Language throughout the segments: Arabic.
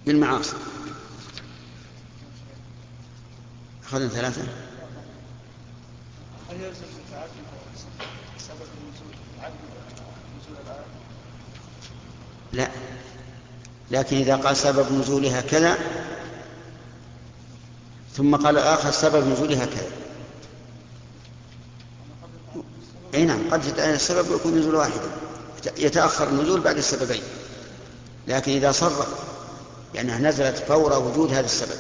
بالمعاصي. أخذنا 3. هل يلزم تعدد سبب النزول عدد نزول الآية؟ لا، لكن إذا قال سبب نزولها كذا ثم قال آخر سبب نزولها كذا، أي نعم، قد السبب يكون نزول واحدا، يتأخر النزول بعد السببين، لكن إذا صرح لأنها نزلت فور وجود هذا السبب.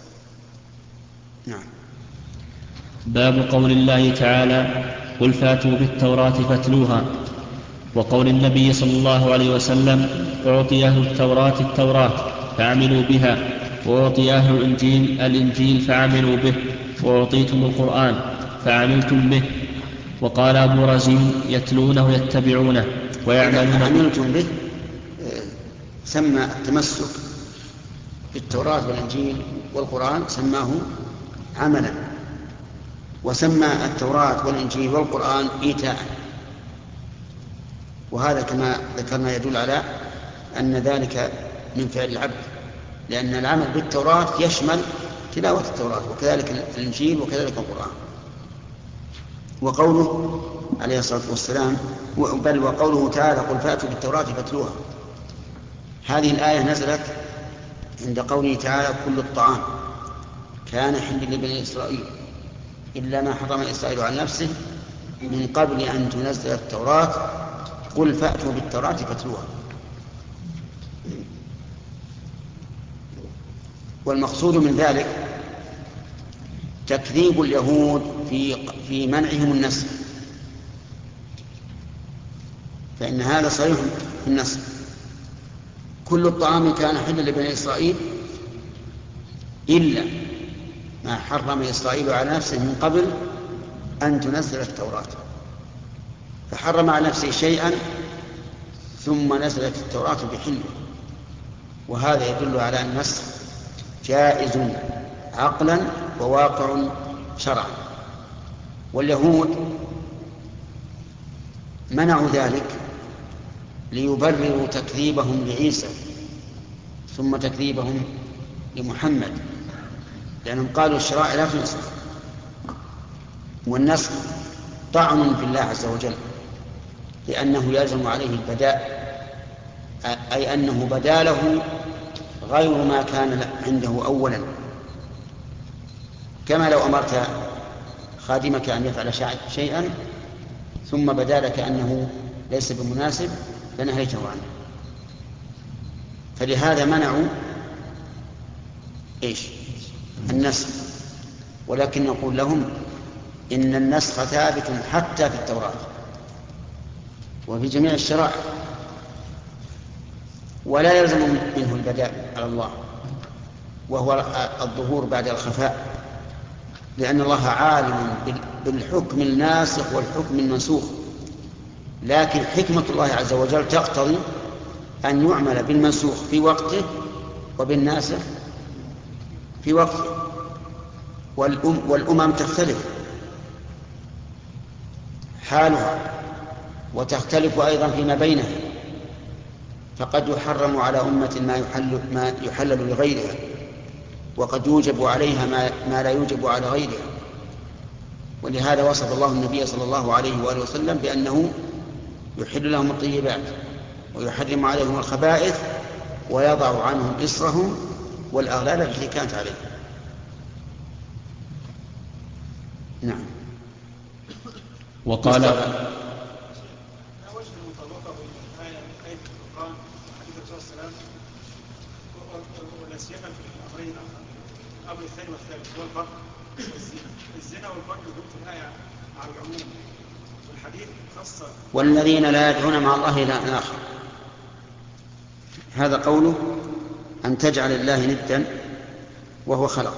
نعم. باب قول الله تعالى قل فاتوا بالتوراة فاتلوها، وقول النبي صلى الله عليه وسلم أعطي أهل التوراة فعملوا بها، وأعطي أهل الإنجيل فعملوا به، وأعطيتم القرآن فعملتم به. وقال أبو رزين يتلونه يتبعونه ويعملون به. عملتم به سمى التمسك بالتوراة والإنجيل والقرآن سماه عملا، وسمى التوراة والإنجيل والقرآن إيتاء، وهذا كما ذكرنا يدل على أن ذلك من فعل العبد، لأن العمل بالتوراة يشمل تلاوة التوراة وكذلك الإنجيل وكذلك القرآن. وقوله عليه الصلاة والسلام بل وقوله تعالى قل فاتوا بالتوراة فاتلوها، هذه الآية نزلت عند قوله تعالى كل الطعام كان حلا لبني إسرائيل إلا ما حرم إسرائيل عن نفسه من قبل أن تنزل التوراة قل فأتوا بالتوراة فاتلوها. والمقصود من ذلك تكذيب اليهود في منعهم النسخ، فإن هذا صريح في النسخ، كل الطعام كان حلا لبني إسرائيل إلا ما حرم إسرائيل على نفسه من قبل أن تنزل التوراة، فحرم على نفسه شيئا ثم نزلت التوراة بحله، وهذا يدل على أن النسخ جائز عقلا وواقع شرعا. واليهود منعوا ذلك ليبرروا تكذيبهم لعيسى ثم تكذيبهم لمحمد، لأنهم قالوا الشرائع لا تنسخ، والنسخ طعن في الله عز وجل، لأنه يلزم عليه البداء، أي أنه بدا له غير ما كان عنده أولا، كما لو أمرت خادمك أن يفعل شيئا ثم بدا لك أنه ليس بمناسب فنهيته عنه، فلهذا منعوا النسخ. ولكن نقول لهم إن النسخ ثابت حتى في التوراة وفي جميع الشرائع، ولا يلزم منه البداء على الله وهو الظهور بعد الخفاء، لأن الله عالم بالحكم الناسخ والحكم المنسوخ، لكن حكمة الله عز وجل تقتضي أن يعمل بالمنسوخ في وقته وبالناسخ في وقته. والأمم تختلف حالها وتختلف أيضا فيما بينها، فقد يحرم على أمة ما يحلل لغيرها، وقد يوجب عليها ما لا يوجب على غيرها. ولهذا وصف الله النبي صلى الله عليه وآله وسلم بأنه يحل لهم الطيبات ويحرم عليهم الخبائث ويضع عنهم إصرهم والأغلال التي كانت عليهم. نعم. وقال ولا سيما في الأمرين الأمر الثاني والثالث هو الفرق والزنا والفرق يدل في الآية على العموم، والحديث خاصة والذين لا يدعون مع الله إلها آخر، هذا قوله أن تجعل الله ندا وهو خلق.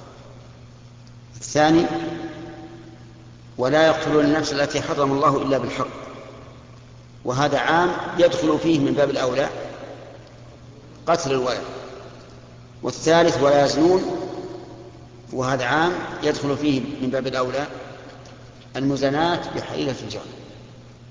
الثاني ولا يقتلون النفس التي حرم الله إلا بالحق، وهذا عام يدخل فيه من باب الأولى قتل الولد. والثالث ولا يزنون، وهذا عام يدخل فيه من باب الأولى المزنات بحيلة الجار.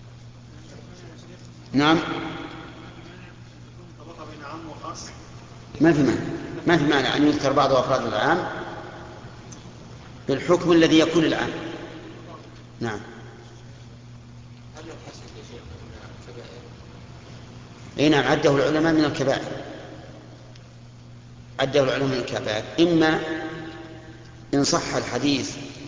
طبقة نعم. بين عام وخاص. ما في معنى أن يذكر بعض أفراد العام بالحكم الذي يكون العام. نعم. هل الحسد يا شيخ من الكبائر؟ اي نعم، عده العلماء من الكبائر، عده العلماء من الكبائر. إما إن صح الحديث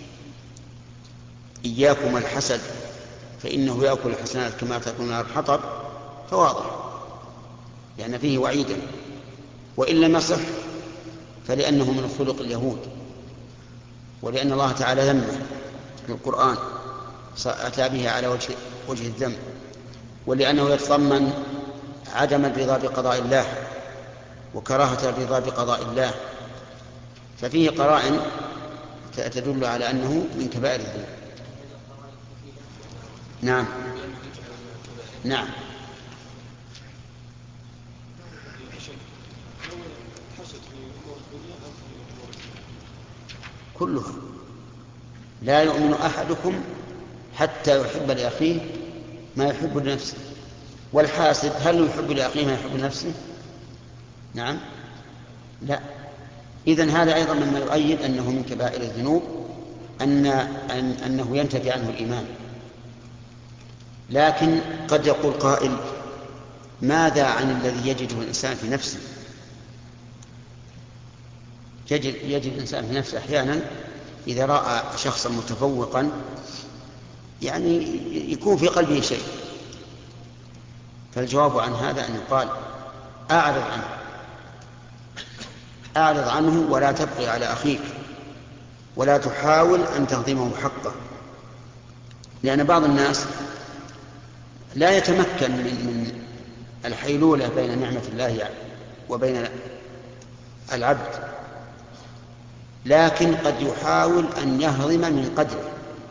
إياكم الحسد فإنه يأكل الحسنات كما تأكل النار الحطب، فواضح لأن فيه وعيدا. وإن لم يصح فلأنه من خلق اليهود، ولأن الله تعالى ذمه في القرآن أتى به على وجه الذم، ولأنه يتضمن عدم الرضا بقضاء الله وكراهة الرضا بقضاء الله، ففيه قرائن تدل على أنه من كبائر الذنوب. نعم نعم. كلها. لا يؤمن أحدكم حتى يحب لأخيه ما يحب لنفسه. والحاسد هل يحب لأخيه ما يحب لنفسه؟ نعم لا. إذن هذا أيضا مما يؤيد أنه من كبائر الذنوب، أنه ينتفي عنه الإيمان. لكن قد يقول قائل: ماذا عن الذي يجده الإنسان في نفسه؟ يجد الإنسان في نفسه أحيانا إذا رأى شخصا متفوقا يعني يكون في قلبه شيء. فالجواب عن هذا أن يقال: أعرض عنه ولا تبقي على أخيك ولا تحاول أن تهضمه حقه. لأن بعض الناس لا يتمكن من الحيلولة بين نعمة الله وبين العبد، لكن قد يحاول أن يهضم من قدره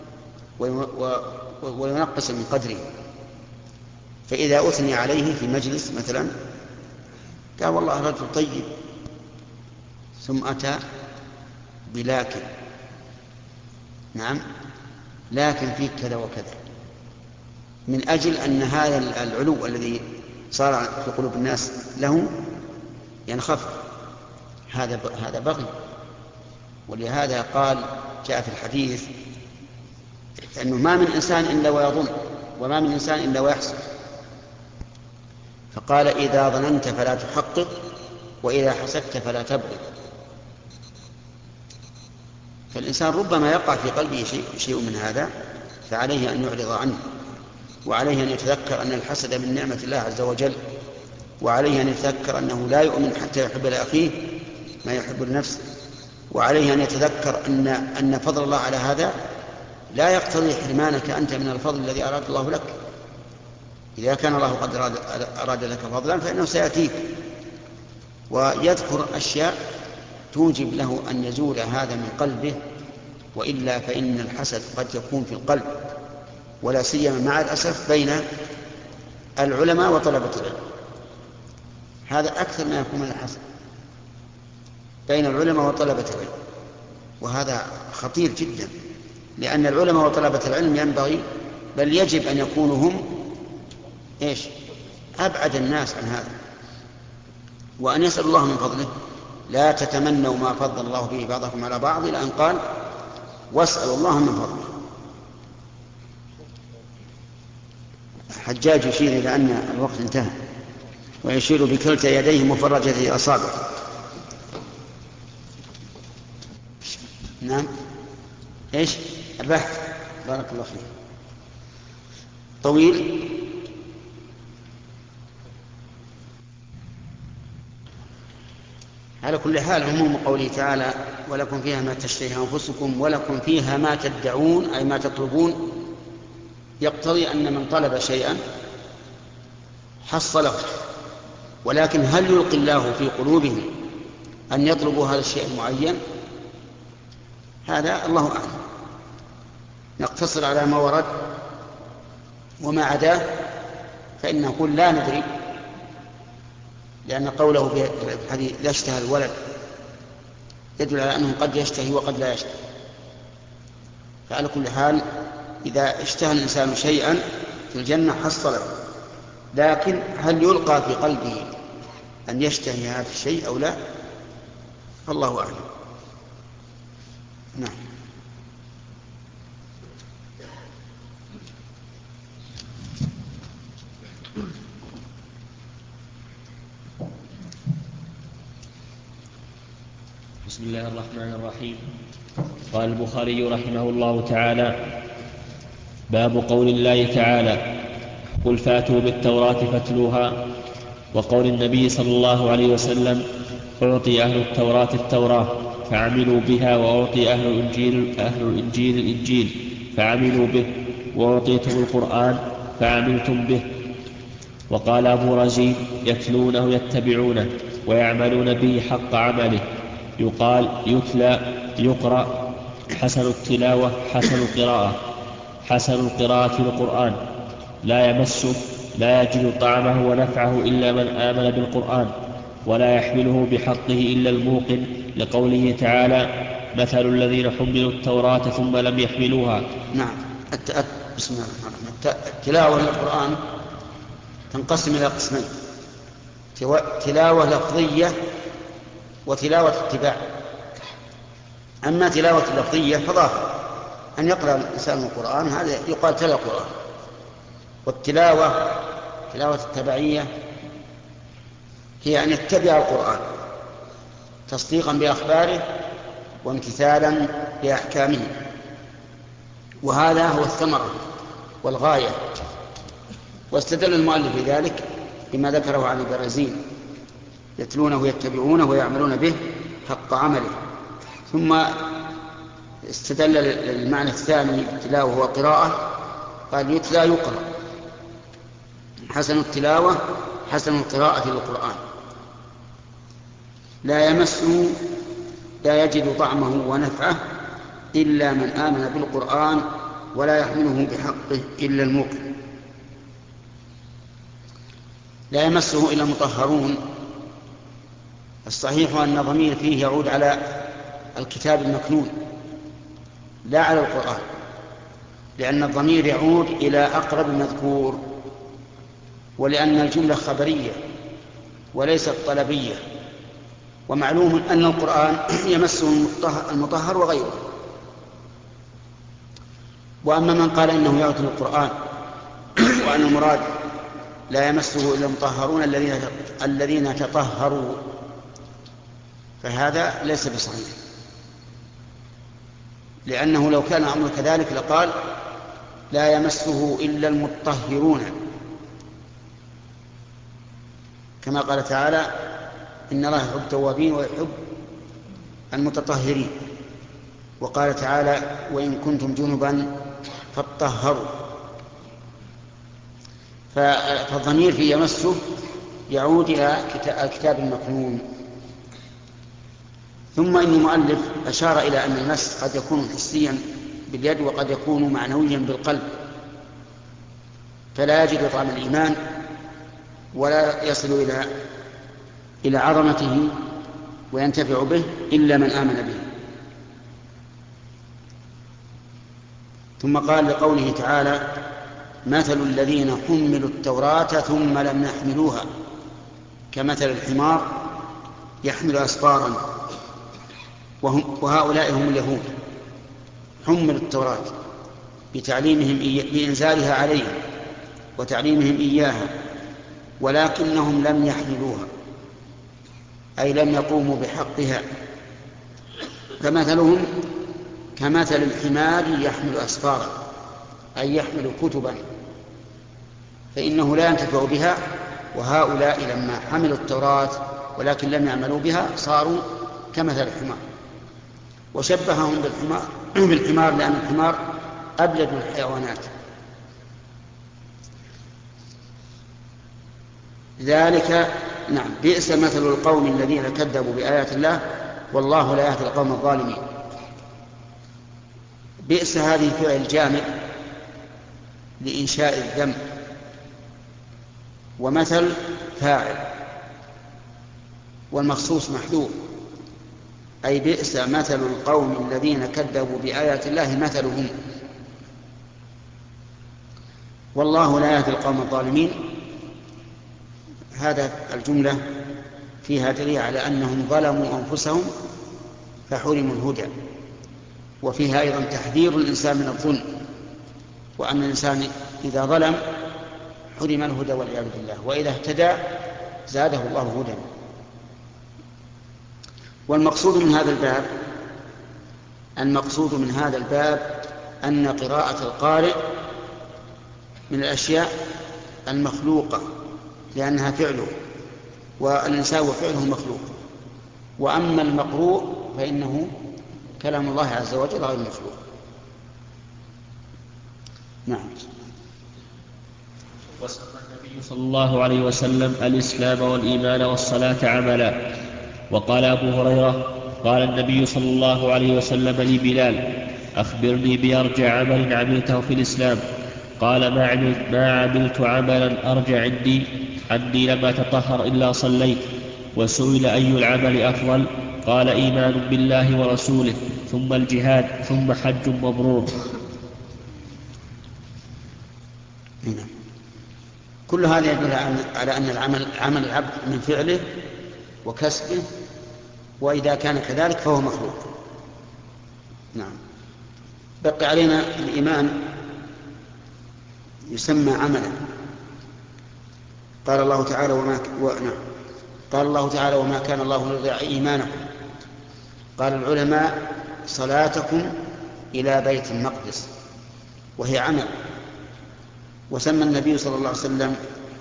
وينقص من قدره. فإذا أثني عليه في مجلس مثلا قال: والله رجل طيب، ثم أتى بلكن، نعم لكن فيك كذا وكذا، من أجل أن هذا العلو الذي صار في قلوب الناس له ينخفض. هذا بغي. ولهذا قال جاء في الحديث أنه ما من إنسان إلا ويظن، وما من إنسان إلا ويحسد. فقال: إذا ظننت فلا تحقق، وإذا حسدت فلا تبغض. فالإنسان ربما يقع في قلبه شيء من هذا، فعليه أن يعرض عنه، وعليه أن يتذكر أن الحسد من نعمة الله عز وجل، وعليه أن يتذكر أنه لا يؤمن حتى يحب لأخيه ما يحب لنفسه، وعليه أن يتذكر أن فضل الله على هذا لا يقتضي حرمانك أنت من الفضل الذي أراد الله لك. إذا كان الله قد أراد لك فضلا فإنه سيأتيك، ويذكر أشياء توجب له أن يزول هذا من قلبه. وإلا فإن الحسد قد يكون في القلب، ولا سيما مع الأسف بين العلماء وطلبة العلم. هذا أكثر ما يكون من الحسد بين العلماء وطلبة العلم، وهذا خطير جدا، لأن العلماء وطلبة العلم ينبغي بل يجب أن يكونوا هم أبعد الناس عن هذا، وأن يسأل الله من فضله. لا تتمنوا ما فضل الله به بعضكم على بعض، إلى أن قال: واسألوا الله من فضله. حجاج يشير إلى أن الوقت انتهى، ويشير بكلتا يديه مفرجة أصابعه. نعم البحث بارك الله فيه طويل. على كل حال عموم قوله تعالى: ولكم فيها ما تشتهي أنفسكم ولكم فيها ما تدعون، أي ما تطلبون، يقتضي أن من طلب شيئا حصله. ولكن هل يلقي الله في قلوبهم أن يطلبوا هذا الشيء المعين؟ هذا الله أعلم. نقتصر على ما ورد، وما عداه فإن نقول لا ندري، لأن قوله في الحديث: لا اشتهى الولد، يدل على أنه قد يشتهي وقد لا يشتهي. فعلى كل حال إذا اشتهى الإنسان شيئا في الجنة حصله، لكن هل يلقى في قلبه أن يشتهي هذا الشيء أو لا، فالله أعلم. نعم. بسم الله الرحمن الرحيم. قال البخاري رحمه الله تعالى: باب قول الله تعالى: قل فاتوا بالتوراة فاتلوها، وقول النبي صلى الله عليه وسلم: أعطي أهل التوراة التوراة فعملوا بها، وأعطي أهل الإنجيل الإنجيل فعملوا به، وأعطيتم القرآن فعملتم به. وقال أبو رزين: يتلونه يتبعونه ويعملون به حق عمله، يقال يتلى يقرأ، حسن التلاوة حسن القراءة، حسن القراءة للقرآن، لا يمسه لا يجد طعمه ونفعه إلا من آمن بالقرآن، ولا يحمله بحقه إلا الموقن، لقوله تعالى: مثل الذين حملوا التوراة ثم لم يحملوها. نعم. بسم الله الرحمن الرحيم. التلاوة للقرآن تنقسم إلى قسمين: تلاوة لفظية وتلاوة اتباع. أما تلاوة اللفظية فظاهر أن يقرأ الإنسان القرآن، هذا يقال تلا القرآن. والتلاوة تلاوة التبعية هي أن يتبع القرآن تصديقا بأخباره وامتثالا لأحكامه، وهذا هو الثمرة والغاية. واستدل المؤلف بذلك بما ذكره عن البرازين: يتلونه ويتبعونه ويعملون به حق عمله. ثم استدل المعنى الثاني التلاوة وقراءة، قال يتلى يقرأ، حسن التلاوة حسن القراءة للقرآن، لا يمسه لا يجد طعمه ونفعه إلا من آمن بالقرآن، ولا يحمله بحقه إلا الموقن. لا يمسه إلا المطهرون. الصحيح أن الضمير فيه يعود على الكتاب المكنون لا على القرآن، لأن الضمير يعود إلى أقرب مذكور، ولأن الجملة خبرية وليست طلبية. ومعلوم أن القرآن يمسه المطهر وغيره. وأما من قال إنه يعطي القرآن وأن المراد لا يمسه إلا المطهرون الذين تطهروا، فهذا ليس بصحيح، لأنه لو كان الأمر كذلك لقال لا يمسه إلا المطهرون، كما قال تعالى: إن الله يحب التوابين ويحب المتطهرين. وقال تعالى: وإن كنتم جنبا فاطهروا. فالضمير في يمسه يعود إلى الكتاب المكنون. ثم إن المؤلف أشار إلى أن المس قد يكون حسيا باليد وقد يكون معنويا بالقلب، فلا يجد طعم الإيمان ولا يصل إلى عظمته وينتفع به إلا من آمن به. ثم قال لقوله تعالى: مثل الذين حملوا التوراة ثم لم يحملوها كمثل الحمار يحمل أسفارا، وهؤلاء هم اليهود، حملوا التوراة بتعليمهم بإنزالها عليهم وتعليمهم إياها، ولكنهم لم يحملوها، أي لم يقوموا بحقها. فمثلهم كمثل الحمار يحمل أسفارا، أي يحمل كتبا، فإنه لا ينتفع بها. وهؤلاء لما حملوا التوراة ولكن لم يعملوا بها صاروا كمثل الحمار، وشبههم بالحمار لأن الحمار أبلد الحيوانات. ذلك نعم بئس مثل القوم الذين كذبوا بآيات الله والله لا يهدي القوم الظالمين. بئس هذه فعل الجامد لإنشاء الذم، ومثل فاعل والمخصوص محذوف، أي بئس مثل القوم الذين كذبوا بآيات الله مثلهم، والله لا يهدي القوم الظالمين. هذا الجملة فيها دليل على أنهم ظلموا أنفسهم فحرموا الهدى، وفيها أيضا تحذير الإنسان من الظلم، وأن الإنسان إذا ظلم حرم الهدى والعياذ بالله، وإذا اهتدى زاده الله هدى. والمقصود من هذا الباب أن قراءة القارئ من الأشياء المخلوقة لأنها فعله، والإنسان وفعله مخلوق، وأما المقروء فإنه كلام الله عز وجل غير مخلوق. نعم. وسمى النبي صلى الله عليه وسلم الإسلام والإيمان والصلاة عملا. وقال أبو هريرة قال النبي صلى الله عليه وسلم لبلال أخبرني بأرجى عمل عملته في الإسلام. قال ما عملت عملا أرجى عندي لم أتطهر إلا صليت. وسئل أي العمل أفضل؟ قال إيمان بالله ورسوله ثم الجهاد ثم حج مبرور. كل هذا يدل على أن عمل العبد من فعله وكسبه، وإذا كان كذلك فهو مخلوق. نعم. بقي علينا الإيمان يسمى عملا. قال الله تعالى وما كان الله ليضيع إيمانكم. قال العلماء صلاتكم إلى بيت المقدس، وهي عمل. وسمى النبي صلى الله عليه وسلم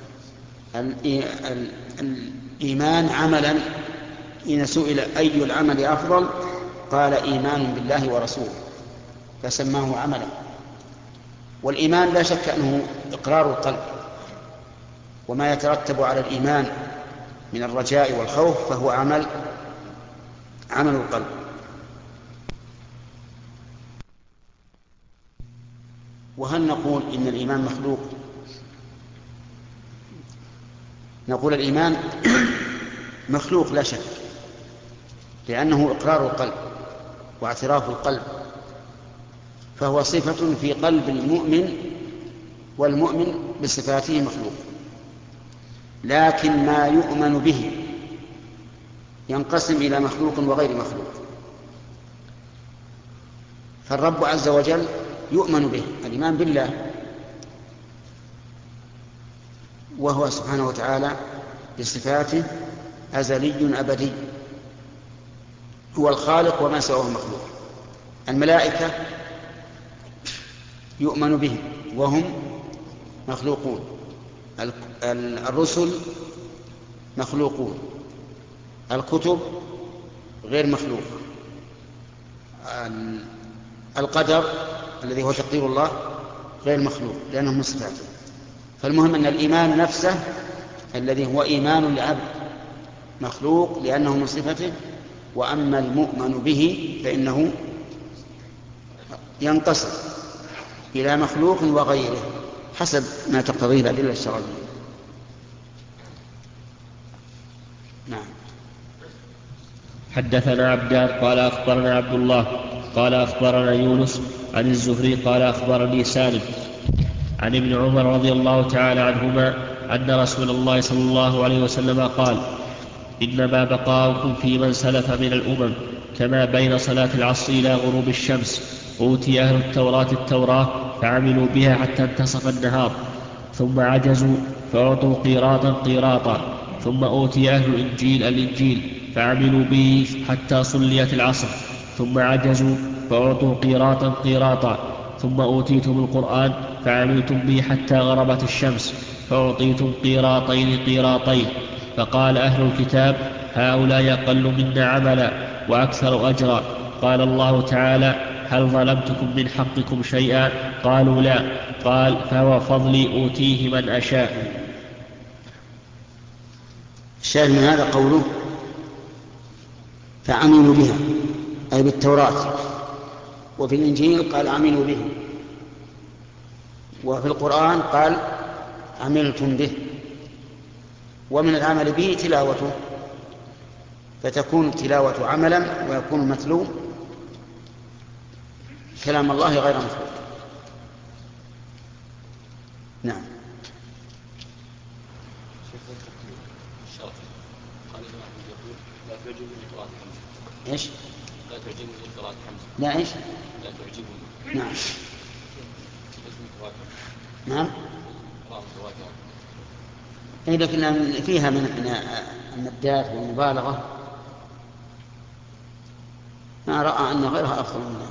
الإيمان عملا. إن سئل أي العمل أفضل قال إيمان بالله ورسوله، فسماه عملا. والإيمان لا شك أنه إقرار القلب، وما يترتب على الإيمان من الرجاء والخوف فهو عمل القلب. وهل نقول إن الإيمان مخلوق؟ نقول الإيمان مخلوق لا شك، لأنه إقرار القلب واعتراف القلب، فهو صفة في قلب المؤمن، والمؤمن بصفاته مخلوق. لكن ما يؤمن به ينقسم إلى مخلوق وغير مخلوق. فالرب عز وجل يؤمن به، الإيمان بالله، وهو سبحانه وتعالى بصفاته أزلي أبدي، هو الخالق وما سواه مخلوق. الملائكة يؤمن بهم وهم مخلوقون، الرسل مخلوقون، الكتب غير مخلوق، القدر الذي هو تقدير الله غير مخلوق لأنه من صفاته. فالمهم أن الإيمان نفسه الذي هو إيمان العبد مخلوق لأنه من صفته، وأما المؤمن به فإنه ينقسم إلى مخلوق وغيره حسب ما تقتضيه الأدلة الشرعية. نعم. حدثنا عبدان قال أخبرنا عبد الله قال أخبرنا يونس عن الزهري قال أخبرني سالم عن ابن عمر رضي الله تعالى عنهما أن رسول الله صلى الله عليه وسلم قال إنما بقاؤكم في من سلف من الأمم كما بين صلاة العصر إلى غروب الشمس. أوتي أهل التوراة فعملوا بها حتى انتصف النهار، ثم عجزوا فأعطوا قيراطا، ثم أوتي أهل الإنجيل فعملوا به حتى صليت العصر، ثم عجزوا فأعطوا قيراطا، ثم أوتيتم القرآن فعملتم به حتى غربت الشمس فأعطيتم قيراطين. فقال أهل الكتاب هؤلاء أقل منا عملا وأكثر أجرا. قال الله تعالى هل ظلمتكم من حقكم شيئا؟ قالوا لا. قال فهو فضلي أوتيه من أشاء. الشاهد من هذا قوله فعملوا بها أي بالتوراة، وفي الإنجيل قال عملوا به، وفي القرآن قال عملتم به. ومن العمل به تلاوته، فتكون التلاوة عملا ويكون متلو كلام الله غير مخلوق. نعم. قال يقول لا تعجبني قراءة حمزة. إيش؟ لا تعجبني قراءة حمزة. لا إيش؟ لا تعجبني. نعم. اسم قراءة نعم. قراءة متواترة. إيه لكن فيها من المدات والمبالغة، ما رأى أن غيرها أفضل منها.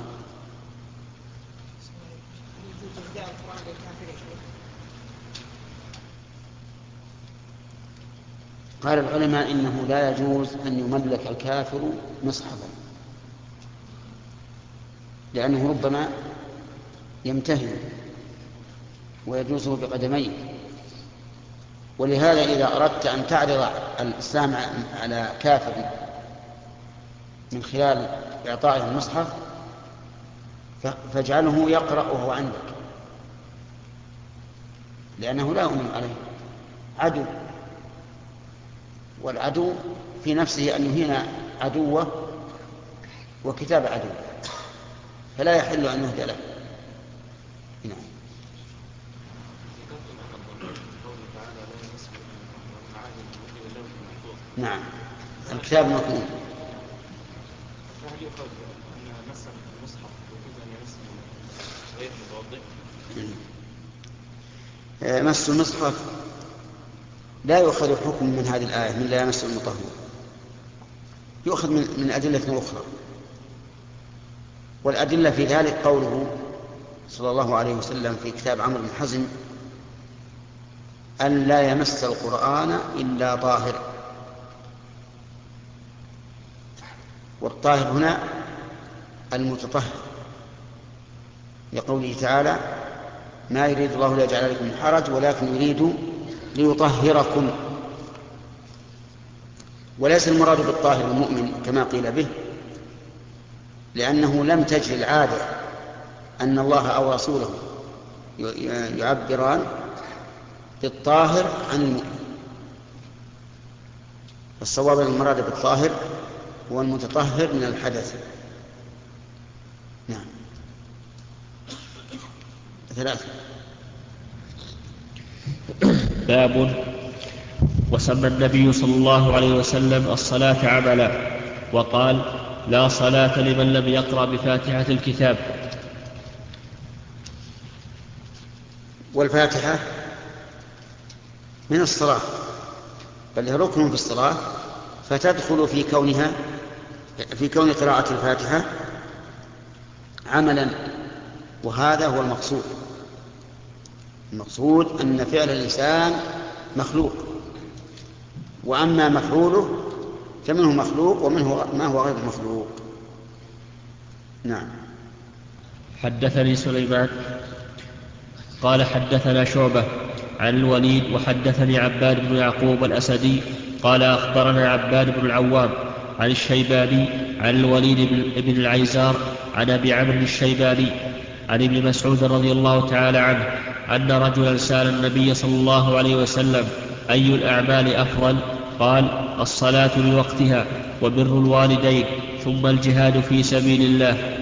قال العلماء إنه لا يجوز أن يملك الكافر مصحفا، لأنه ربما يمتهن ويجوزه بقدميه. ولهذا إذا أردت أن تعرض الإسلام على كافر من خلال إعطائه المصحف فاجعله يقرأ وهو عندك، لأنه لا يؤمن عليه، عدو، والعدو في نفسه أن يهين عدوه وكتاب عدوه، فلا يحل أن يهدى له. نعم. نعم الكتاب مكنون. فهل يقال أن مس المصحف وجوز أن يمس غير متوضئ؟ مس المصحف لا يؤخذ حكم من هذه الآية من لا يمس المطهر، يؤخذ من أدلة أخرى. والأدلة في ذلك قوله صلى الله عليه وسلم في كتاب عمرو بن حزم أن لا يمس القرآن إلا طاهر. والطاهر هنا المتطهر، لقوله تعالى ما يريد الله ليجعل عليكم من حرج ولكن يريد ليطهركم. وليس المراد بالطاهر المؤمن كما قيل به، لأنه لم تجري العادة أن الله أو رسوله يعبران بالطاهر عن المؤمن. فالصواب المراد بالطاهر هو المتطهر من الحدث. نعم. 3. باب وسمى النبي صلى الله عليه وسلم الصلاة عملا، وقال لا صلاة لمن لم يقرأ بفاتحة الكتاب. والفاتحة من الصلاة، بل هي ركن في الصلاة، فتدخل في كون قراءة الفاتحة عملا، وهذا هو المقصود. المقصود أن فعل الإنسان مخلوق، وأما مفعوله فمنه مخلوق ومنه ما هو غير مخلوق. نعم. حدثني سليمان قال حدثنا شعبة عن الوليد وحدثني عباد بن يعقوب الأسدي قال أخبرنا عباد بن العوام عن الشيباني عن الوليد بن العيزار عن أبي عمرو الشيباني عن ابن مسعود رضي الله تعالى عنه أن رجلا سأل النبي صلى الله عليه وسلم أي الأعمال أفضل؟ قال الصلاة لوقتها وبر الوالدين ثم الجهاد في سبيل الله.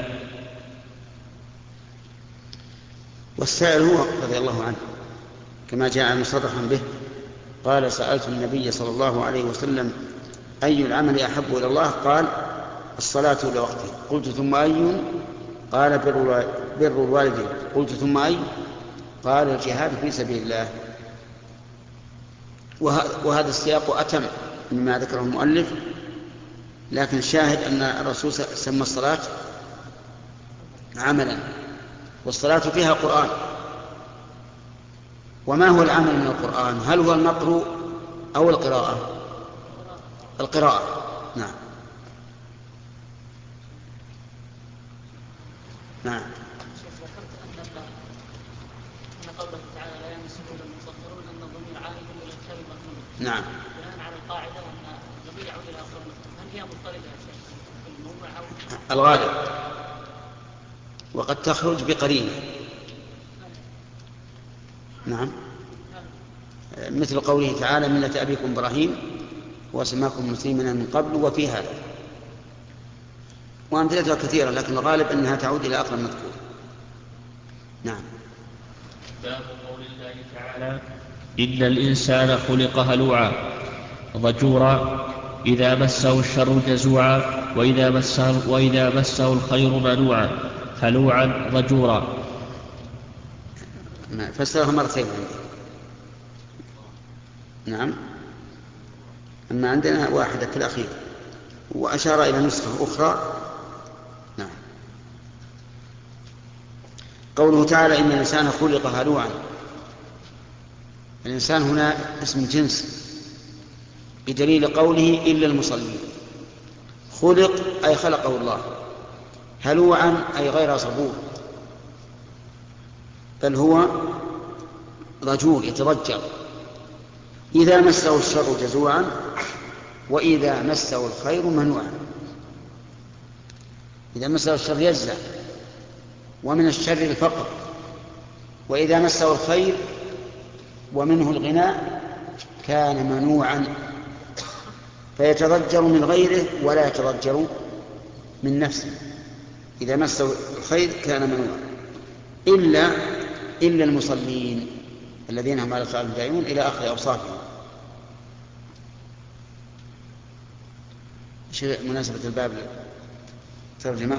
والسائل هو رضي الله عنه كما جاء مصرحا به، قال سألت النبي صلى الله عليه وسلم أي العمل أحب إلى الله؟ قال الصلاة لوقتها. قلت ثم أي؟ قال بر الوالدين. قلت ثم أي؟ قال الجهاد في سبيل الله. وهذا السياق أتم مما ذكره المؤلف، لكن الشاهد أن الرسول سمى الصلاة عملا، والصلاة فيها قرآن. وما هو العمل من القرآن؟ هل هو المقروء أو القراءة؟ القراءة. نعم. نعم. أن قوله تعالى لا يمسه إلا المطهرون أن الضمير عائد إلى الكتاب المكنون. نعم. بناء على القاعدة أن الضمير يعود إلى أصل المكنون، هل هي مضطردة يا شيخ في الموضوع أو الغالب، وقد تخرج بقرينة. نعم. مثل قوله تعالى ملة أبيكم إبراهيم وسماكم مسلمين من قبل وفي هذا، وأمثلتها كثيرة، لكن الغالب أنها تعود إلى أقرب مذكور. نعم. باب قول الله تعالى إن الإنسان خلق هلوعا ضجورا إذا مسه الشر جزوعا وإذا مسه الخير منوعا هلوعا ضجورا. فسرها مرتين. نعم. أما عندنا واحدة في الأخير، وأشار إلى نسخة أخرى. نعم. قوله تعالى إن الإنسان خلق هلوعا، الإنسان هنا اسم جنس بدليل قوله إلا المصلين. خلق أي خلقه الله، هلوعا أي غير صبور، بل هو رجول يتضجر. إذا مسه الشر جزوعا وإذا مسه الخير منوعا. إذا مسه الشر يجزع، ومن الشر الفقر، وإذا مسه الخير ومنه الغناء كان منوعا، فيتضجر من غيره ولا يتضجر من نفسه. إذا مسه الخير كان منوعا إلا المصلين الذين هم على صلاتهم دائمون إلى آخر أوصافهم. ايش مناسبة الباب ترجمة؟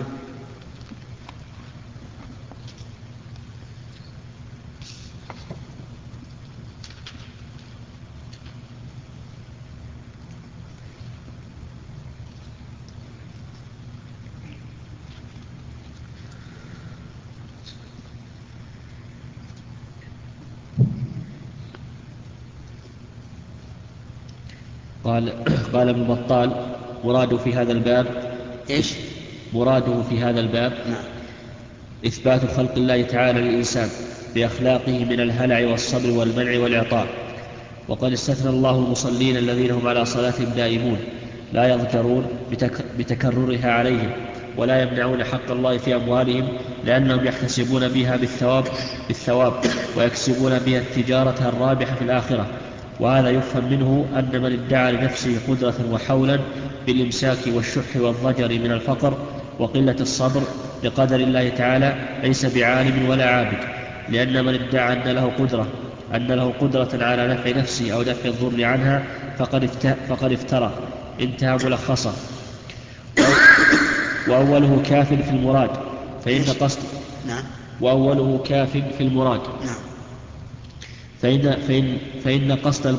قال ابن بطال مراده في هذا الباب إيش؟ مراده في هذا الباب نعم. إثبات خلق الله تعالى للإنسان بأخلاقه من الهلع والصبر والمنع والإعطاء. وقد استثنى الله المصلين الذين هم على صلاتهم دائمون لا يضجرون بتكررها عليهم، ولا يمنعون حق الله في أموالهم، لأنهم يحتسبون بها بالثواب ويكسبون بها التجارة الرابحة في الآخرة. وهذا يفهم منه أن من ادعى لنفسه قدرة وحولا بالإمساك والشح والضجر من الفقر وقلة الصبر بقدر الله تعالى ليس بعالم ولا عابد، لأن من ادعى أن له قدرة على نفع نفسه أو دفع الضر عنها فقد افترى. انتهى ملخصا. وأوله كاف في المراد فإن قصد نعم. وأوله كاف في المراد. نعم. فإن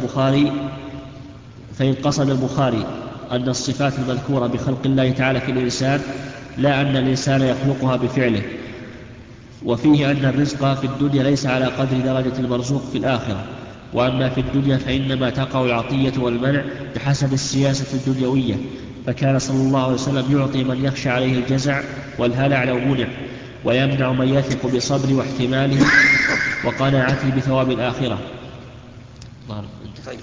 قصد البخاري أن الصفات المذكورة بخلق الله تعالى في الإنسان لا أن الإنسان يخلقها بفعله، وفيه أن الرزق في الدنيا ليس على قدر درجة المرزوق في الآخرة، وأما في الدنيا فإنما تقع العطية والمنع بحسب السياسة الدنيوية، فكان صلى الله عليه وسلم يعطي من يخشى عليه الجزع والهلع لو منع، ويمنع من يثق بصبر واحتماله وقناعته بثواب الآخرة. طيب.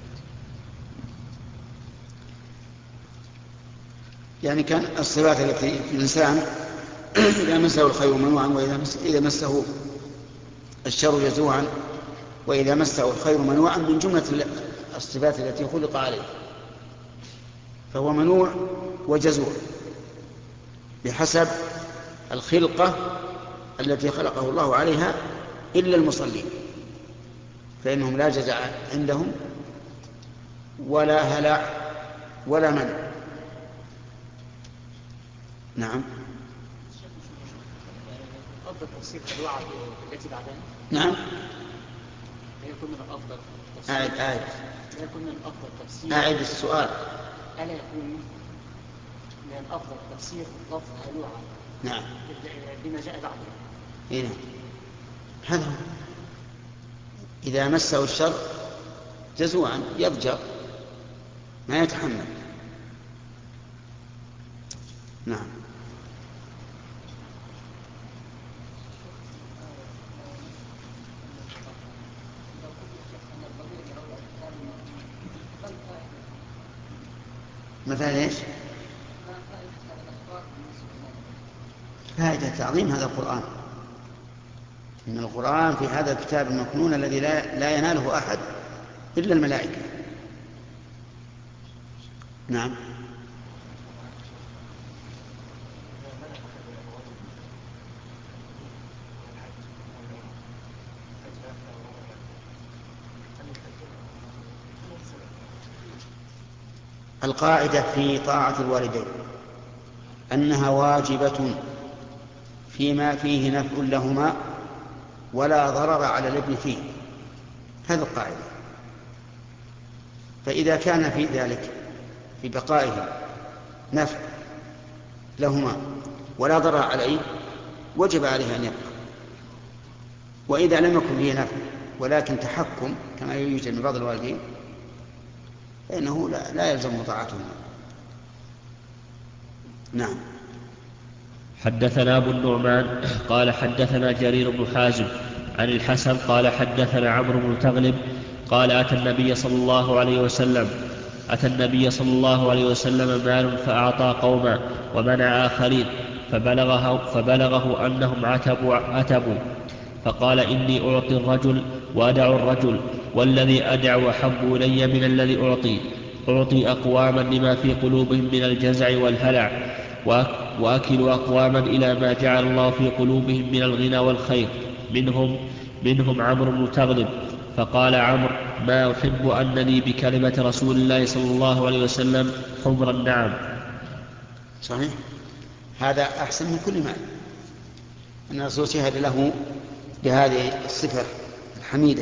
يعني كان الصفات التي في الإنسان إذا مسه الخير منوعا وإذا مسه الشر جزوعا وإذا مسه الخير منوعا من جملة الصفات التي خلق عليه، فهو منوع وجزوع بحسب الخلقة التي خلقه الله عليها، إلا المصلين فإنهم لا جزع عندهم ولا هلع ولا منع. نعم. أفضل تفسير الوعد التي بعدها. نعم. لا يكون من الأفضل تفسير. أعد. لا يكون من الأفضل تفسير. أعد السؤال. ألا يكون من الأفضل تفسير لفظ هلوعا. نعم. بما جاء بعده. نعم. هذا إذا مسه الشر جزوعا يضجر ما يتحمل. نعم. مثلا ايش؟ فائدة تعظيم هذا القرآن، إن القرآن في هذا الكتاب المكنون الذي لا يناله أحد إلا الملائكة. نعم. القاعدة في طاعة الوالدين أنها واجبة فيما فيه نفع لهما ولا ضرر على الابن فيه، هذه القاعدة. فإذا كان في ذلك في بقائه نفع لهما ولا ضرر عليه وجب عليه أن يبقى. وإذا لم يكن فيه نفع ولكن تحكم كما يوجد من بعض الوالدين فإنه لا يلزم طاعتهما. نعم. حدثنا أبو النعمان قال حدثنا جرير بن حازم عن الحسن قال حدثنا عمرو بن تغلب قال أتى النبي صلى الله عليه وسلم مال فأعطى قوما ومنع آخرين فبلغه أنهم عتبوا فقال إني أعطي الرجل وأدع الرجل والذي أدع أحب إلي من الذي أعطي أقواما لما في قلوبهم من الجزع والهلع وأكل أقواما إلى ما جعل الله في قلوبهم من الغنى والخير منهم عمرو بن تغلب. فقال عمرو ما أحب أن لي بكلمة رسول الله صلى الله عليه وسلم حمر النعم. صحيح، هذا أحسن من كل مال أن الرسول شهد له بهذه الصفة الحميدة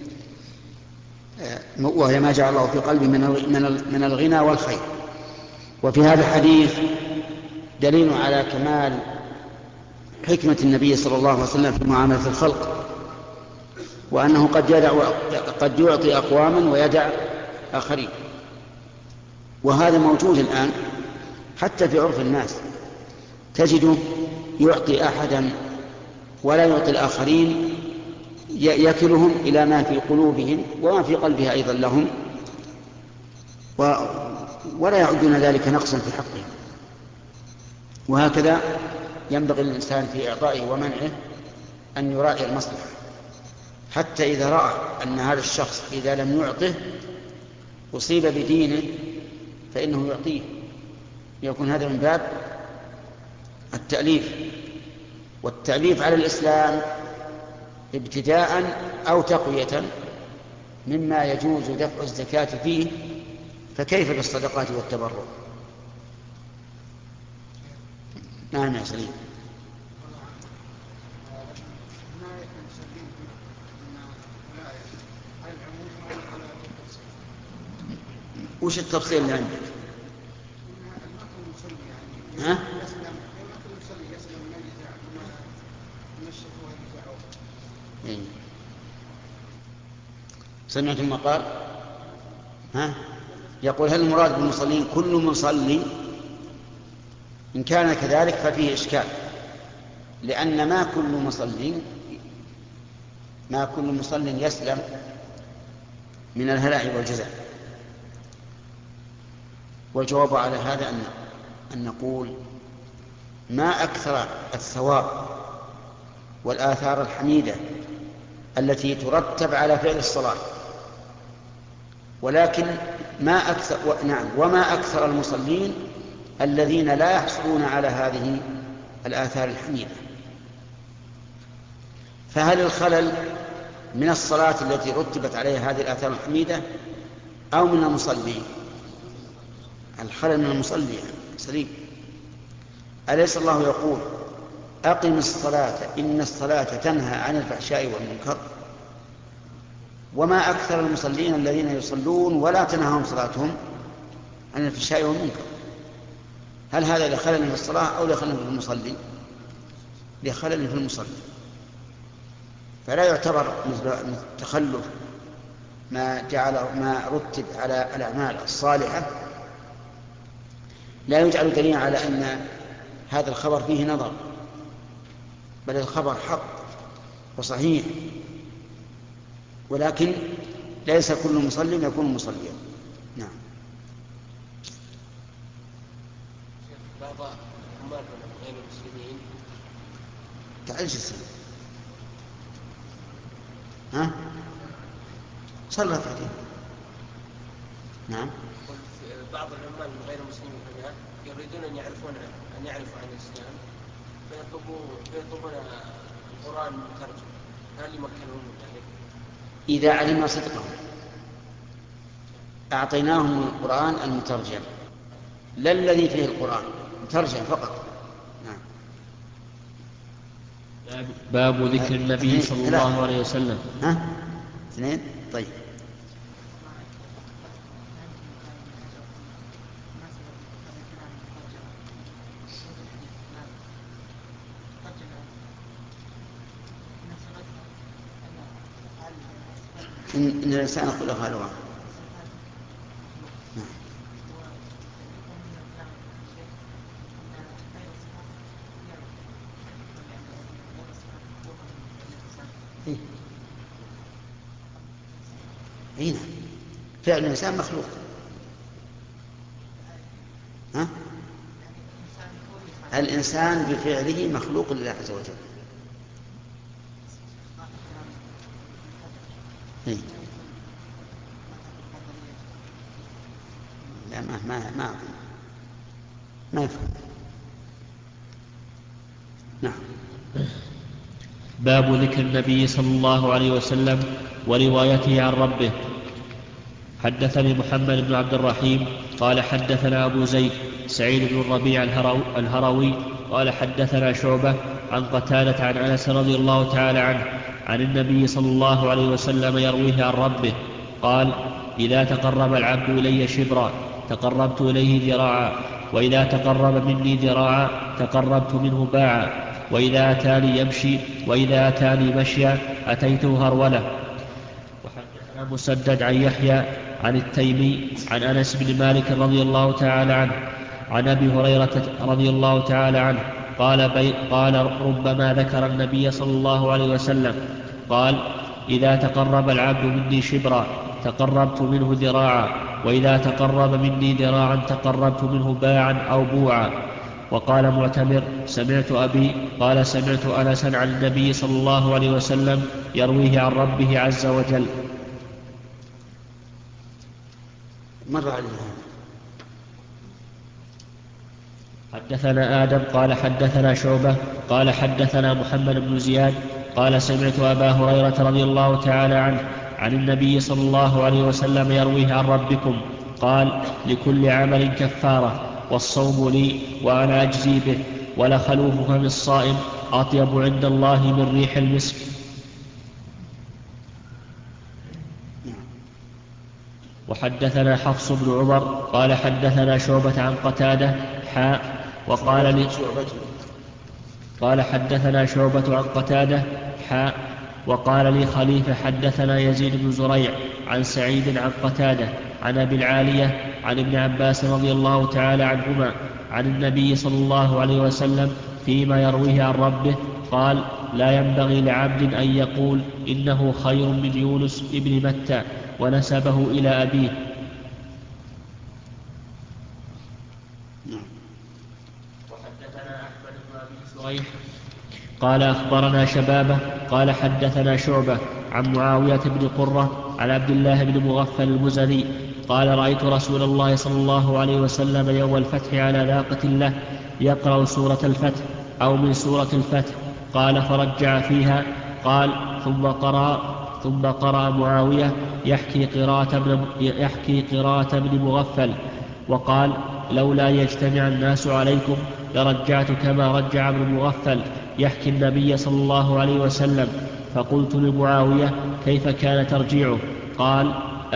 وهي ما جعل الله في قلبه من الغنى والخير. وفي هذا الحديث دليل على كمال حكمة النبي صلى الله عليه وسلم في معاملة الخلق، وأنه قد يعطي أقواما ويدع آخرين. وهذا موجود الآن حتى في عرف الناس، تجده يعطي أحدا ولا يعطي الآخرين، يكلهم إلى ما في قلوبهم وما في قلبها أيضا لهم، ولا يعدون ذلك نقصا في حقهم. وهكذا ينبغي للإنسان في إعطائه ومنعه أن يراعي المصلحة، حتى إذا رأى أن هذا الشخص إذا لم يعطه أصيب بدينه فإنه يعطيه، يكون هذا من باب التأليف، والتأليف على الإسلام ابتداء أو تقوية مما يجوز دفع الزكاة فيه، فكيف بالصدقات والتبرع؟ نعم يا سليم. وش التفصيل اللي عندك؟ ها؟ سمعتم ما قال؟ ها؟ يقول هل المراد بالمصلين كل مصلي؟ إن كان كذلك ففيه إشكال، لأن ما كل مصل يسلم من الهلع والجزع. والجواب على هذا أن نقول ما أكثر الثواب والآثار الحميدة التي ترتب على فعل الصلاة، ولكن وما أكثر المصلين الذين لا يحصلون على هذه الآثار الحميدة. فهل الخلل من الصلاة التي رتبت عليها هذه الآثار الحميدة أو من المصلي؟ الخلل من المصلي سليم. أليس الله يقول أقم الصلاة إن الصلاة تنهى عن الفحشاء والمنكر؟ وما أكثر المصلين الذين يصلون ولا تنهاهم صلاتهم عن الفحشاء والمنكر. هل هذا لخلل في الصلاة أو لخلل في المصلي؟ لخلل في المصلي. فلا يعتبر مثل تخلف ما رتب على الأعمال الصالحة، لا يجعل دليلا على أن هذا الخبر فيه نظر، بل الخبر حق وصحيح، ولكن ليس كل مصلي يكون مصليا. نعم. بعض عمال غير المسلمين تعجز. ها؟ صلى فاتين. نعم. بعض العمال غير المسلمين هنا يريدون أن يعرفوا عن الإسلام فيطلبون القرآن المترجم، هل يمكنون ذلك؟ إذا علمنا صدقهم أعطيناهم القرآن المترجم لا الذي فيه القرآن، ترجع فقط. نعم. باب ذكر النبي صلى الله عليه وسلم. اثنين. طيب. إن الإنسان خلق هلوعا. هنا فعل الإنسان مخلوق. الإنسان بفعله مخلوق لله عز وجل. لا ما يفهم. نعم. باب ذكر النبي صلى الله عليه وسلم وروايته عن ربه. حدثني محمد بن عبد الرحيم قال حدثنا أبو زيد سعيد بن الربيع الهروي قال حدثنا شعبة عن قتادة عن أنس رضي الله تعالى عنه عن النبي صلى الله عليه وسلم يرويه عن ربه قال: إذا تقرب العبد إلي شبرا تقربت إليه ذراعا، وإذا تقرب مني ذراعا تقربت منه باعا، وإذا أتاني يمشي وإذا أتاني مشيا أتيته هرولة. وحدثنا مسدد عن يحيى عن التيمي عن أنس بن مالك رضي الله تعالى عنه عن أبي هريرة رضي الله تعالى عنه قال ربما ذكر النبي صلى الله عليه وسلم قال: إذا تقرب العبد مني شبرا تقربت منه ذراعا، وإذا تقرب مني ذراعا تقربت منه باعا أو بوعا. وقال معتمر: سمعت أبي قال سمعت أنسا عن النبي صلى الله عليه وسلم يرويه عن ربه عز وجل. مر علينا. حدثنا آدم قال حدثنا شعبة قال حدثنا محمد بن زياد قال سمعت أبا هريرة رضي الله تعالى عنه عن النبي صلى الله عليه وسلم يرويه عن ربكم قال: لكل عمل كفارة، والصوم لي وأنا أجزي به، ولخلوف فم الصائم أطيب عند الله من ريح المسك. وحدثنا حفص بن عمر قال حدثنا شعبة عن قتادة وقال لي قال حدثنا شعبة عن قتادة وقال لي خليفة حدثنا يزيد بن زريع عن سعيد عن قتادة عن أبي العالية عن ابن عباس رضي الله تعالى عنهما عن النبي صلى الله عليه وسلم فيما يرويه عن ربه قال: لا ينبغي لعبد أن يقول إنه خير من يونس ابن متى، ونسبه إلى أبيه. وحدثنا أحمد بن أبي سريح قال أخبرنا شبابه قال حدثنا شعبة عن معاوية بن قرة عن عبد الله بن مغفل المزني قال: رأيت رسول الله صلى الله عليه وسلم يوم الفتح على ناقة له يقرأ سورة الفتح أو من سورة الفتح. قال: فرجع فيها. قال: ثم قرأ معاوية يحكي قراءة ابن مغفل، وقال: لولا يجتمع الناس عليكم لرجعت كما رجع ابن مغفل يحكي النبي صلى الله عليه وسلم. فقلت لمعاوية: كيف كان ترجيعه؟ قال: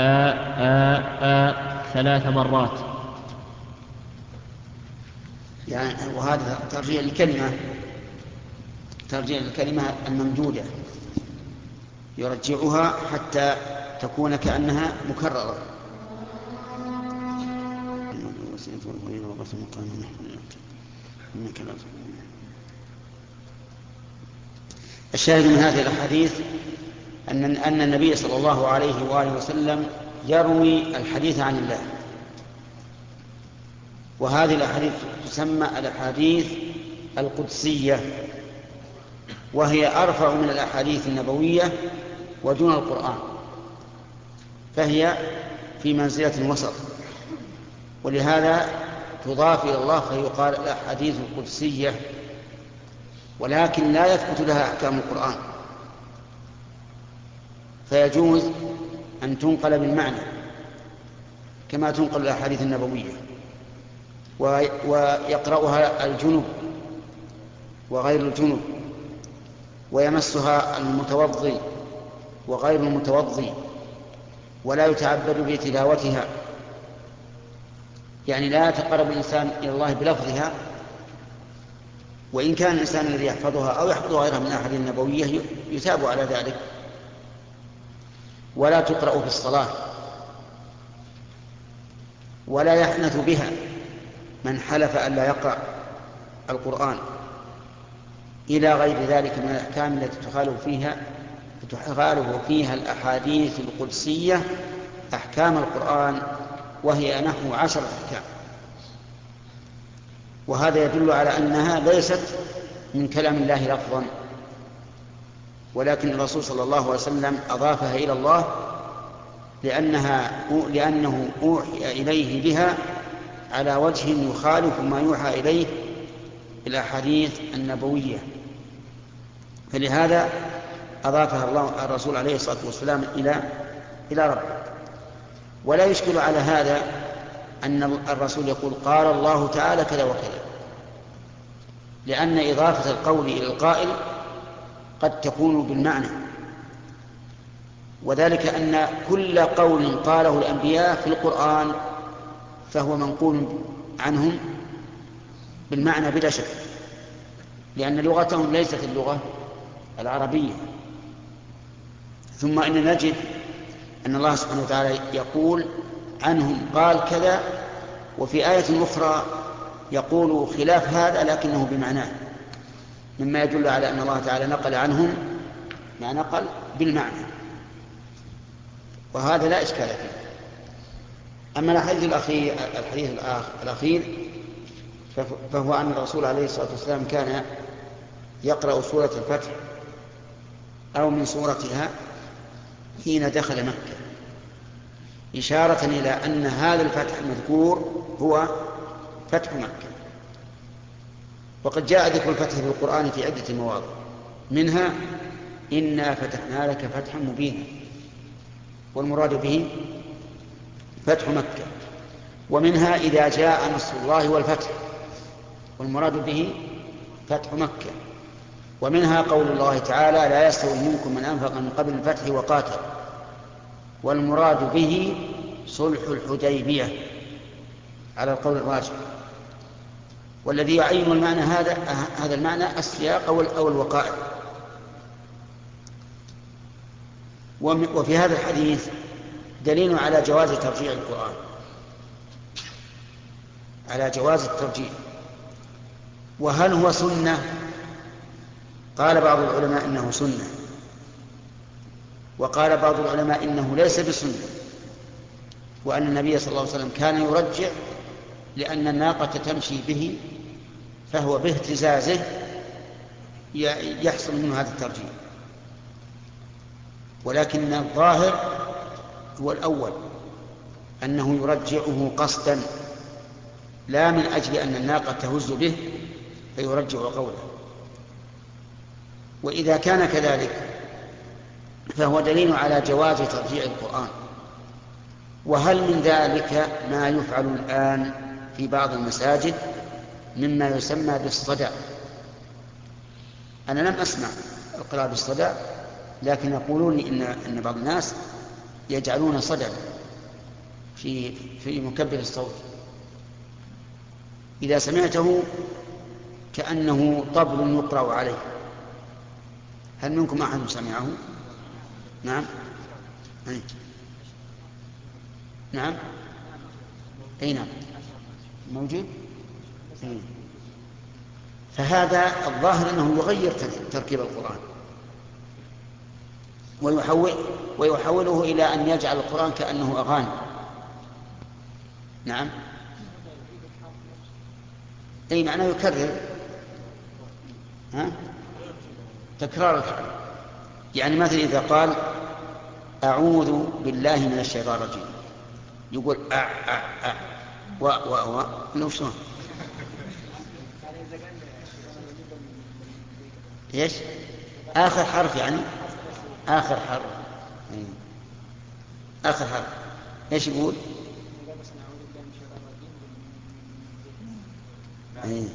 3 مرات. يعني وهذا ترجيع الكلمة الممدودة، يرجعها حتى تكون كأنها مكررة. الشاهد من هذه الأحاديث أن النبي صلى الله عليه وآله وسلم يروي الحديث عن الله، وهذه الأحاديث تسمى الأحاديث القدسية، وهي أرفع من الأحاديث النبوية ودون القرآن، فهي في منزلة وسط، ولهذا تضاف إلى الله فيقال الأحاديث القدسية، ولكن لا يثبت لها أحكام القرآن، فيجوز أن تنقل بالمعنى كما تنقل الأحاديث النبوية. ويقرأها الجنب وغير الجنب، ويمسها المتوضي وغير المتوضي، ولا يتعبد بتلاوتها، يعني لا يتقرب الإنسان إلى الله بلفظها، وإن كان الإنسان الذي يحفظها أو يحفظ غيرها من الأحاديث النبوية يثاب على ذلك. ولا تقرأ في الصلاة، ولا يحنث بها من حلف أن لا يقرأ القرآن، إلى غير ذلك من الأحكام التي تخالف فيها الأحاديث القدسية أحكام القرآن، وهي نحو 10 أحكام. وهذا يدل على أنها ليست من كلام الله لفظا، ولكن الرسول صلى الله عليه وسلم أضافها إلى الله لأنه أوحي إليه بها على وجه يخالف ما يوحى إليه الأحاديث النبوية، فلهذا أضافها الله الرسول عليه الصلاة والسلام إلى ربه. ولا يشكل على هذا أن الرسول يقول قال الله تعالى كذا وكذا، لأن إضافة القول إلى القائل قد تكون بالمعنى، وذلك أن كل قول قاله الأنبياء في القرآن فهو منقول عنهم بالمعنى بلا شك، لأن لغتهم ليست اللغة العربية. ثم إن نجد أن الله سبحانه وتعالى يقول عنهم قال كذا، وفي آية أخرى يقول خلاف هذا لكنه بمعناه، مما يدل على أن الله تعالى نقل عنهم ما نقل بالمعنى، وهذا لا إشكال فيه. أما الحديث الأخير فهو أن الرسول عليه الصلاة والسلام كان يقرأ سورة الفتح أو من سورتها حين دخل مكة، إشارة إلى أن هذا الفتح المذكور هو فتح مكة. وقد جاء ذكر الفتح في القرآن في عدة مواضع، منها إنا فتحنا لك فتحا مبينا، والمراد به فتح مكة، ومنها إذا جاء نصر الله والفتح، والمراد به فتح مكة، ومنها قول الله تعالى لا يستوي منكم من أنفق من قبل الفتح وقاتل، والمراد به صلح الحديبية على القول الراجح. والذي يعين المعنى هذا المعنى السياق أو الوقائع. وفي هذا الحديث دليل على جواز ترجيع القرآن، على جواز الترجيع. وهل هو سنة؟ قال بعض العلماء إنه سنة، وقال بعض العلماء إنه ليس بسنة، وأن النبي صلى الله عليه وسلم كان يرجع لأن الناقة تمشي به، فهو باهتزازه يحصل منه هذا الترجيع. ولكن الظاهر هو الأول، أنه يرجعه قصدا، لا من أجل أن الناقة تهز به فيرجع قوله. وإذا كان كذلك فهو دليل على جواز ترجيع القرآن. وهل من ذلك ما يفعل الآن في بعض المساجد مما يسمى بالصدع؟ أنا لم أسمع القراءة بالصدع، لكن يقولون لي إن بعض الناس يجعلون صدع في مكبر الصوت، إذا سمعته كأنه طبل يقرأ عليه. هل منكم أحد سمعه؟ نعم. نعم. أي نعم موجود. فهذا الظاهر أنه يغير تركيب القرآن ويحوله إلى أن يجعل القرآن كأنه أغاني. نعم. أي معناه يكرر، تكرار الحرف. يعني مثلا إذا قال أعوذ بالله من الشيطان الرجيم، يقول لو شلون ايش آخر حرف، يعني آخر حرف ايش يقول؟ إيه.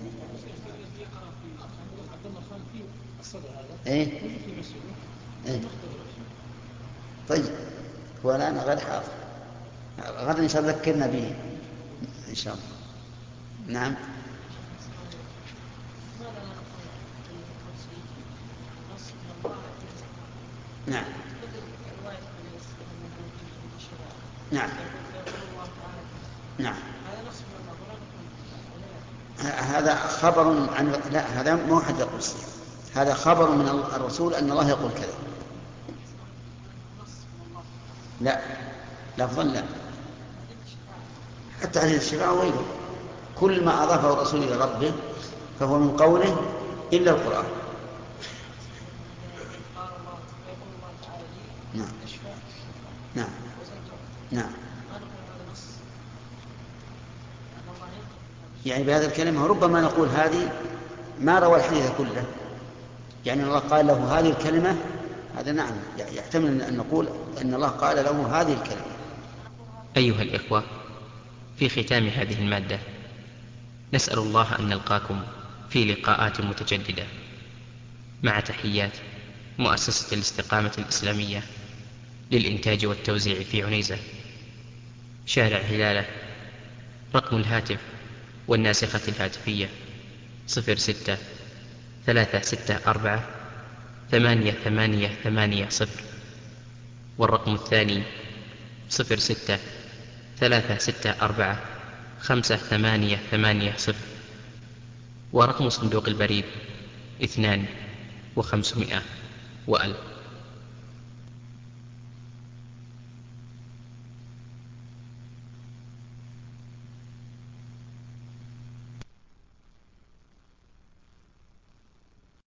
إيه. إيه. طيب ولا أنا غير حاضر، غدا إن شاء الله ذكرنا به إن شاء الله. نعم. نعم. نعم. نعم. هذا خبر عن، لا هذا مو حديث قدسي، هذا خبر من الرسول أن الله يقول كذا. لا لفظا لا، حتى حديث الشفاعة وغيره كل ما أضافه الرسول إلى ربه فهو من قوله إلا القرآن. نعم. نعم. نعم. يعني بهذا الكلمة ربما نقول هذه ما روى الحديث كله، يعني الله قال له هذه الكلمة، هذا نعم يحتمل أن نقول أن الله قال له هذه الكلمة. أيها الإخوة، في ختام هذه المادة نسأل الله أن نلقاكم في لقاءات متجددة، مع تحيات مؤسسة الاستقامة الإسلامية للإنتاج والتوزيع في عنيزة، شارع هلالة. رقم الهاتف والناسخة الهاتفية 06-364-8880، والرقم الثاني 06-364-5880، ورقم صندوق البريد 2500 وألف.